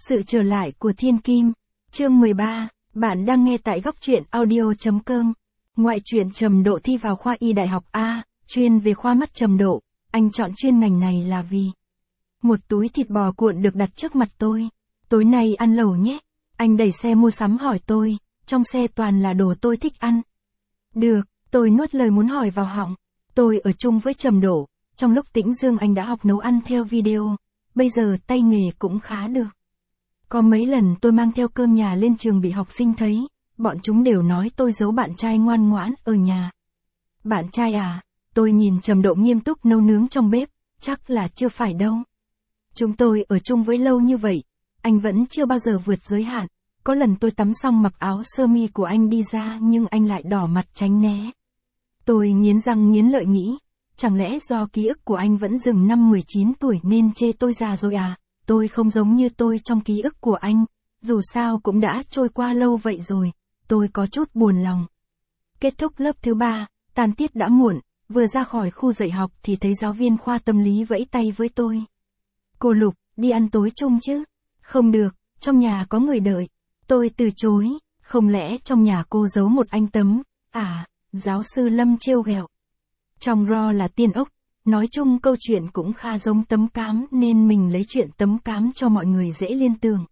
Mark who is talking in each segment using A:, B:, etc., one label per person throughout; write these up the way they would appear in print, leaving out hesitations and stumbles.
A: Sự trở lại của Thiên Kim. Chương 13, bạn đang nghe tại góc truyện audio.com. Ngoại truyện Trầm Độ thi vào khoa y đại học A, chuyên về khoa mắt Trầm Độ. Anh chọn chuyên ngành này là vì một túi thịt bò cuộn được đặt trước mặt tôi. Tối nay ăn lẩu nhé. Anh đẩy xe mua sắm hỏi tôi, trong xe toàn là đồ tôi thích ăn. Được, tôi nuốt lời muốn hỏi vào họng. Tôi ở chung với Trầm Độ, trong lúc tĩnh dương anh đã học nấu ăn theo video, bây giờ tay nghề cũng khá được. Có mấy lần tôi mang theo cơm nhà lên trường bị học sinh thấy, bọn chúng đều nói tôi giấu bạn trai ngoan ngoãn ở nhà. Bạn trai à? Tôi nhìn Trầm Độ nghiêm túc nấu nướng trong bếp, chắc là chưa phải đâu. Chúng tôi ở chung với lâu như vậy, anh vẫn chưa bao giờ vượt giới hạn. Có lần tôi tắm xong mặc áo sơ mi của anh đi ra nhưng anh lại đỏ mặt tránh né. Tôi nghiến răng nghiến lợi nghĩ, chẳng lẽ do ký ức của anh vẫn dừng năm 19 tuổi nên chê tôi già rồi à? Tôi không giống như tôi trong ký ức của anh, dù sao cũng đã trôi qua lâu vậy rồi, tôi có chút buồn lòng. Kết thúc lớp thứ 3, tan tiết đã muộn, vừa ra khỏi khu dạy học thì thấy giáo viên khoa tâm lý vẫy tay với tôi. Cô Lục, đi ăn tối chung chứ? Không được, trong nhà có người đợi. Tôi từ chối, không lẽ trong nhà cô giấu một anh Tấm, à, giáo sư Lâm trêu ghẹo. Trong ro là tiên ốc, nói chung câu chuyện cũng khá giống Tấm Cám nên mình lấy chuyện Tấm Cám cho mọi người dễ liên tưởng.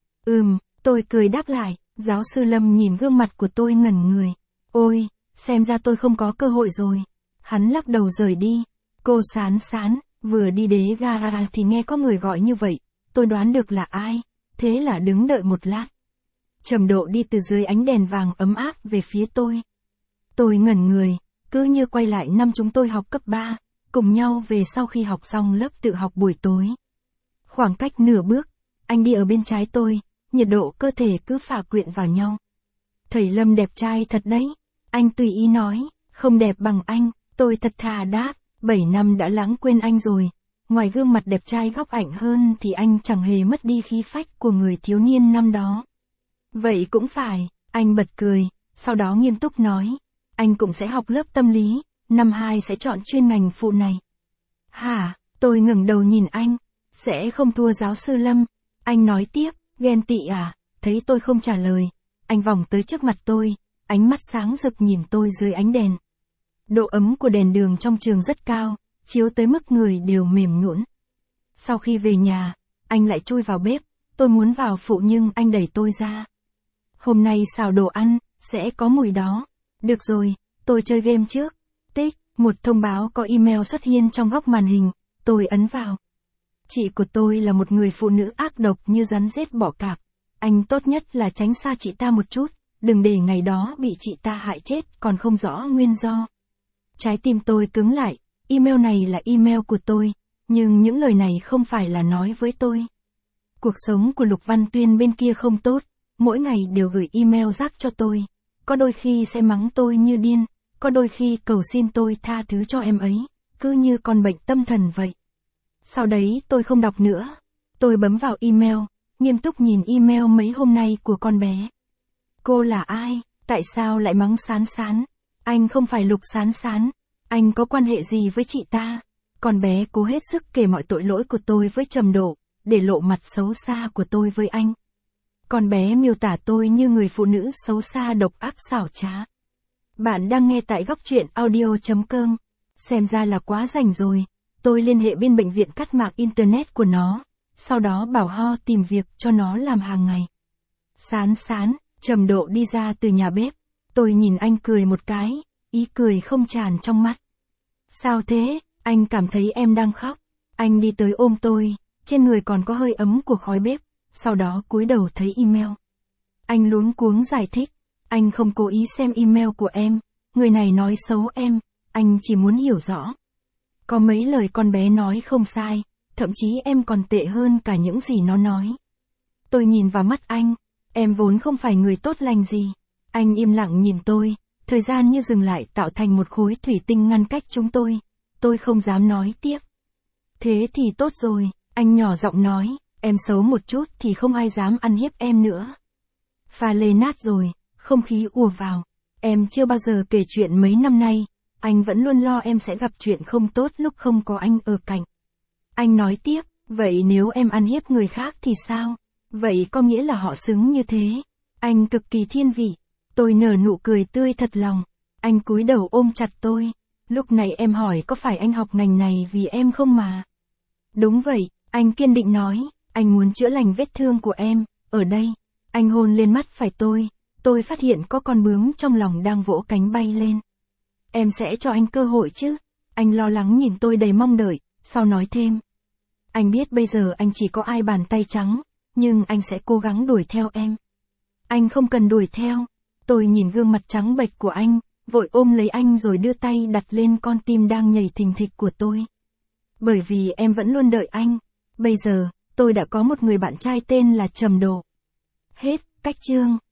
A: Tôi cười đáp lại, giáo sư Lâm nhìn gương mặt của tôi ngẩn người. Ôi, xem ra tôi không có cơ hội rồi. Hắn lắc đầu rời đi. Cô Sán Sán, vừa đi đế gara thì nghe có người gọi như vậy, tôi đoán được là ai, thế là đứng đợi một lát. Trầm Độ đi từ dưới ánh đèn vàng ấm áp về phía tôi. Tôi ngẩn người, cứ như quay lại năm chúng tôi học cấp 3, cùng nhau về sau khi học xong lớp tự học buổi tối. Khoảng cách nửa bước, anh đi ở bên trái tôi, nhiệt độ cơ thể cứ phả quyện vào nhau. Thầy Lâm đẹp trai thật đấy, anh tùy ý nói, không đẹp bằng anh, tôi thật thà đáp, 7 năm đã lãng quên anh rồi. Ngoài gương mặt đẹp trai góc ảnh hơn thì anh chẳng hề mất đi khí phách của người thiếu niên năm đó. Vậy cũng phải, anh bật cười, sau đó nghiêm túc nói, anh cũng sẽ học lớp tâm lý, năm 2 sẽ chọn chuyên ngành phụ này. Hả? Tôi ngẩng đầu nhìn anh, sẽ không thua giáo sư Lâm. Anh nói tiếp, ghen tị à? Thấy tôi không trả lời, anh vòng tới trước mặt tôi, ánh mắt sáng rực nhìn tôi dưới ánh đèn. Độ ấm của đèn đường trong trường rất cao, chiếu tới mức người đều mềm nhũn. Sau khi về nhà, anh lại chui vào bếp, tôi muốn vào phụ nhưng anh đẩy tôi ra. Hôm nay xào đồ ăn, sẽ có mùi đó. Được rồi, tôi chơi game trước. Tích, một thông báo có email xuất hiện trong góc màn hình, tôi ấn vào. Chị của tôi là một người phụ nữ ác độc như rắn rết bọ cạp. Anh tốt nhất là tránh xa chị ta một chút, đừng để ngày đó bị chị ta hại chết còn không rõ nguyên do. Trái tim tôi cứng lại, email này là email của tôi, nhưng những lời này không phải là nói với tôi. Cuộc sống của Lục Văn Tuyên bên kia không tốt, mỗi ngày đều gửi email rác cho tôi. Có đôi khi sẽ mắng tôi như điên, có đôi khi cầu xin tôi tha thứ cho em ấy, cứ như con bệnh tâm thần vậy. Sau đấy tôi không đọc nữa. Tôi bấm vào email, nghiêm túc nhìn email mấy hôm nay của con bé. Cô là ai? Tại sao lại mắng Sán Sán? Anh không phải Lục Sán Sán. Anh có quan hệ gì với chị ta? Con bé cố hết sức kể mọi tội lỗi của tôi với Trầm Độ, để lộ mặt xấu xa của tôi với anh. Con bé miêu tả tôi như người phụ nữ xấu xa độc ác xảo trá. Bạn đang nghe tại góc truyện audio.com. Xem ra là quá rảnh rồi. Tôi liên hệ bên bệnh viện cắt mạng internet của nó, sau đó bảo Ho tìm việc cho nó làm hàng ngày. Sán Sán, Trầm Độ đi ra từ nhà bếp. Tôi nhìn anh cười một cái, ý cười không tràn trong mắt. Sao thế? Anh cảm thấy em đang khóc. Anh đi tới ôm tôi, trên người còn có hơi ấm của khói bếp, sau đó cúi đầu thấy email. Anh luống cuống giải thích, anh không cố ý xem email của em, người này nói xấu em, anh chỉ muốn hiểu rõ. Có mấy lời con bé nói không sai, thậm chí em còn tệ hơn cả những gì nó nói. Tôi nhìn vào mắt anh, em vốn không phải người tốt lành gì. Anh im lặng nhìn tôi, thời gian như dừng lại tạo thành một khối thủy tinh ngăn cách chúng tôi không dám nói tiếp. Thế thì tốt rồi, anh nhỏ giọng nói, em xấu một chút thì không ai dám ăn hiếp em nữa. Pha lê nát rồi, không khí ùa vào, em chưa bao giờ kể chuyện mấy năm nay, anh vẫn luôn lo em sẽ gặp chuyện không tốt lúc không có anh ở cạnh. Anh nói tiếp, vậy nếu em ăn hiếp người khác thì sao? Vậy có nghĩa là họ xứng như thế. Anh cực kỳ thiên vị. Tôi nở nụ cười tươi thật lòng. Anh cúi đầu ôm chặt tôi. Lúc này em hỏi có phải anh học ngành này vì em không mà? Đúng vậy, anh kiên định nói. Anh muốn chữa lành vết thương của em. Ở đây, anh hôn lên mắt phải tôi. Tôi phát hiện có con bướm trong lòng đang vỗ cánh bay lên. Em sẽ cho anh cơ hội chứ? Anh lo lắng nhìn tôi đầy mong đợi, sau nói thêm. Anh biết bây giờ anh chỉ có ai bàn tay trắng, nhưng anh sẽ cố gắng đuổi theo em. Anh không cần đuổi theo. Tôi nhìn gương mặt trắng bệch của anh, vội ôm lấy anh rồi đưa tay đặt lên con tim đang nhảy thình thịch của tôi. Bởi vì em vẫn luôn đợi anh. Bây giờ, tôi đã có một người bạn trai tên là Trầm Độ. Hết, cách chương.